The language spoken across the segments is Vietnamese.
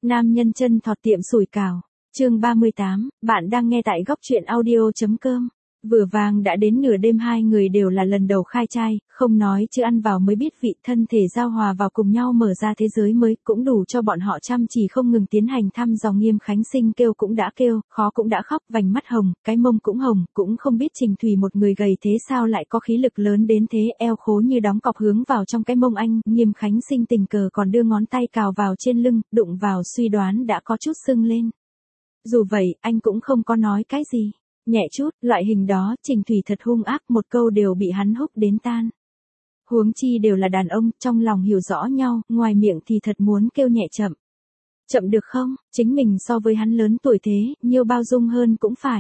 Nam nhân chân thọt tiệm sủi cảo. Chương 38, bạn đang nghe tại góc truyện audio.com. Vừa vàng đã đến nửa đêm, hai người đều là lần đầu khai trai, không nói chứ ăn vào mới biết vị, thân thể giao hòa vào cùng nhau mở ra thế giới mới, cũng đủ cho bọn họ chăm chỉ không ngừng tiến hành thăm dò. Nghiêm Khánh Sinh kêu cũng đã kêu, khó cũng đã khóc, vành mắt hồng, cái mông cũng hồng, cũng không biết Trình Thủy một người gầy thế sao lại có khí lực lớn đến thế, eo khố như đóng cọc hướng vào trong cái mông anh. Nghiêm Khánh Sinh tình cờ còn đưa ngón tay cào vào trên lưng, đụng vào suy đoán đã có chút sưng lên. Dù vậy, anh cũng không có nói cái gì. Nhẹ chút, loại hình đó, Trình Thủy thật hung ác, một câu đều bị hắn húc đến tan. Huống chi đều là đàn ông, trong lòng hiểu rõ nhau, ngoài miệng thì thật muốn kêu nhẹ chậm. Chậm được không, chính mình so với hắn lớn tuổi thế, nhiều bao dung hơn cũng phải.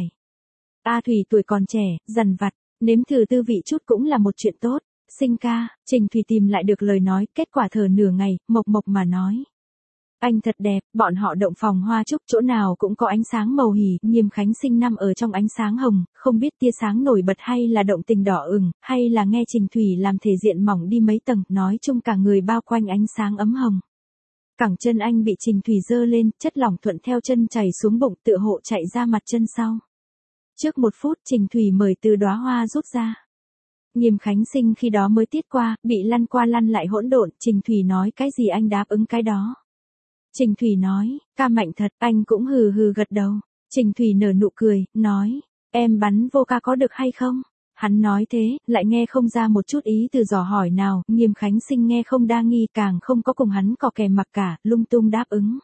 A Thủy tuổi còn trẻ, dằn vặt, nếm thử tư vị chút cũng là một chuyện tốt. Sinh ca, Trình Thủy tìm lại được lời nói, kết quả thở nửa ngày, mộc mộc mà nói. Anh thật đẹp, bọn họ động phòng hoa trúc, chỗ nào cũng có ánh sáng màu hỉ. Nghiêm Khánh Sinh nằm ở trong ánh sáng hồng, không biết tia sáng nổi bật hay là động tình đỏ ửng, hay là nghe Trình Thủy làm thể diện mỏng đi mấy tầng, nói chung cả người bao quanh ánh sáng ấm hồng. Cẳng chân anh bị Trình Thủy giơ lên, chất lỏng thuận theo chân chảy xuống bụng, tựa hộ chạy ra mặt chân sau. Trước 1 phút, Trình Thủy mời từ đóa hoa rút ra. Nghiêm Khánh Sinh khi đó mới tiết qua, bị lăn qua lăn lại hỗn độn. Trình Thủy nói cái gì anh đáp ứng cái đó. Trình Thủy nói, ca mạnh thật, anh cũng hừ hừ gật đầu. Trình Thủy nở nụ cười, nói, em bắn vô ca có được hay không? Hắn nói thế, lại nghe không ra một chút ý từ dò hỏi nào. Nghiêm Khánh Sinh nghe không đa nghi, càng không có cùng hắn cò kè mặc cả, lung tung đáp ứng.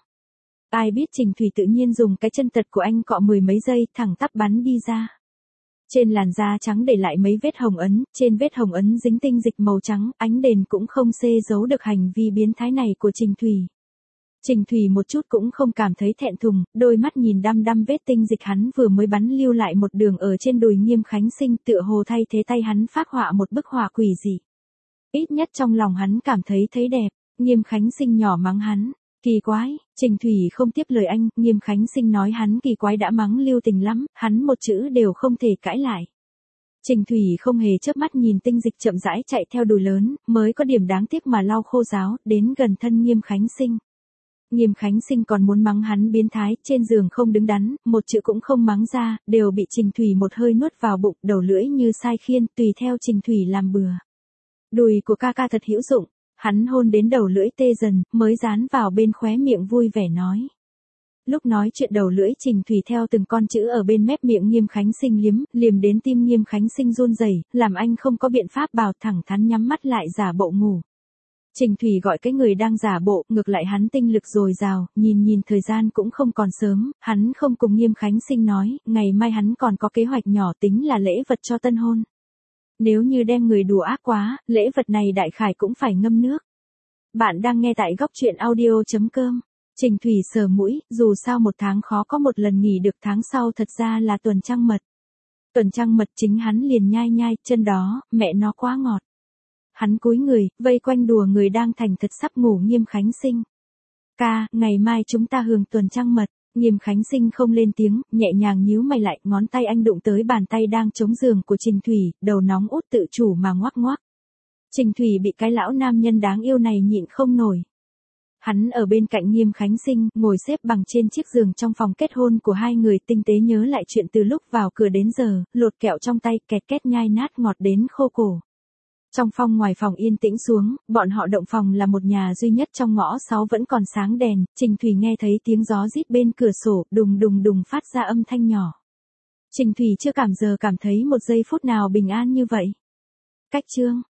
Ai biết Trình Thủy tự nhiên dùng cái chân tật của anh cọ 10 mấy giây, thẳng tắp bắn đi ra. Trên làn da trắng để lại mấy vết hồng ấn, trên vết hồng ấn dính tinh dịch màu trắng, ánh đèn cũng không xê giấu được hành vi biến thái này của Trình Thủy. Trình Thủy một chút cũng không cảm thấy thẹn thùng, đôi mắt nhìn đăm đăm vết tinh dịch hắn vừa mới bắn lưu lại một đường ở trên đùi Nghiêm Khánh Sinh, tựa hồ thay thế tay hắn phác họa một bức họa quỷ dị. Ít nhất trong lòng hắn cảm thấy đẹp. Nghiêm Khánh Sinh nhỏ mắng hắn, kỳ quái. Trình Thủy không tiếp lời anh. Nghiêm Khánh Sinh nói hắn kỳ quái đã mắng lưu tình lắm, hắn một chữ đều không thể cãi lại. Trình Thủy không hề chớp mắt nhìn tinh dịch chậm rãi chạy theo đùi lớn, mới có điểm đáng tiếc mà lau khô ráo, đến gần thân Nghiêm Khánh Sinh. Nghiêm Khánh Sinh còn muốn mắng hắn biến thái, trên giường không đứng đắn, một chữ cũng không mắng ra, đều bị Trình Thủy một hơi nuốt vào bụng, đầu lưỡi như sai khiên, tùy theo Trình Thủy làm bừa. Đùi của ca ca thật hữu dụng, hắn hôn đến đầu lưỡi tê dần, mới dán vào bên khóe miệng vui vẻ nói. Lúc nói chuyện đầu lưỡi Trình Thủy theo từng con chữ ở bên mép miệng Nghiêm Khánh Sinh liếm đến tim Nghiêm Khánh Sinh run rẩy, làm anh không có biện pháp bảo thẳng thắn nhắm mắt lại giả bộ ngủ. Trình Thủy gọi cái người đang giả bộ, ngược lại hắn tinh lực dồi dào, nhìn thời gian cũng không còn sớm, hắn không cùng Nghiêm Khánh Sinh nói, ngày mai hắn còn có kế hoạch nhỏ tính là lễ vật cho tân hôn. Nếu như đem người đùa ác quá, lễ vật này đại khái cũng phải ngâm nước. Bạn đang nghe tại góc truyện audio.com. Trình Thủy sờ mũi, dù sao 1 tháng khó có một lần nghỉ được, tháng sau thật ra là tuần trăng mật. Tuần trăng mật chính hắn liền nhai, chân đó, mẹ nó quá ngọt. Hắn cúi người, vây quanh đùa người đang thành thật sắp ngủ Nghiêm Khánh Sinh. Ca, ngày mai chúng ta hưởng tuần trăng mật. Nghiêm Khánh Sinh không lên tiếng, nhẹ nhàng nhíu mày lại, ngón tay anh đụng tới bàn tay đang chống giường của Trình Thủy, đầu nóng út tự chủ mà ngoắc ngoắc. Trình Thủy bị cái lão nam nhân đáng yêu này nhịn không nổi. Hắn ở bên cạnh Nghiêm Khánh Sinh, ngồi xếp bằng trên chiếc giường trong phòng kết hôn của hai người, tinh tế nhớ lại chuyện từ lúc vào cửa đến giờ, lột kẹo trong tay, kẹt két nhai nát ngọt đến khô cổ. Trong phòng ngoài phòng yên tĩnh xuống, bọn họ động phòng là một nhà duy nhất trong ngõ 6 vẫn còn sáng đèn. Trình Thủy nghe thấy tiếng gió rít bên cửa sổ, đùng đùng đùng phát ra âm thanh nhỏ. Trình Thủy chưa cảm thấy một giây phút nào bình an như vậy. Cách chương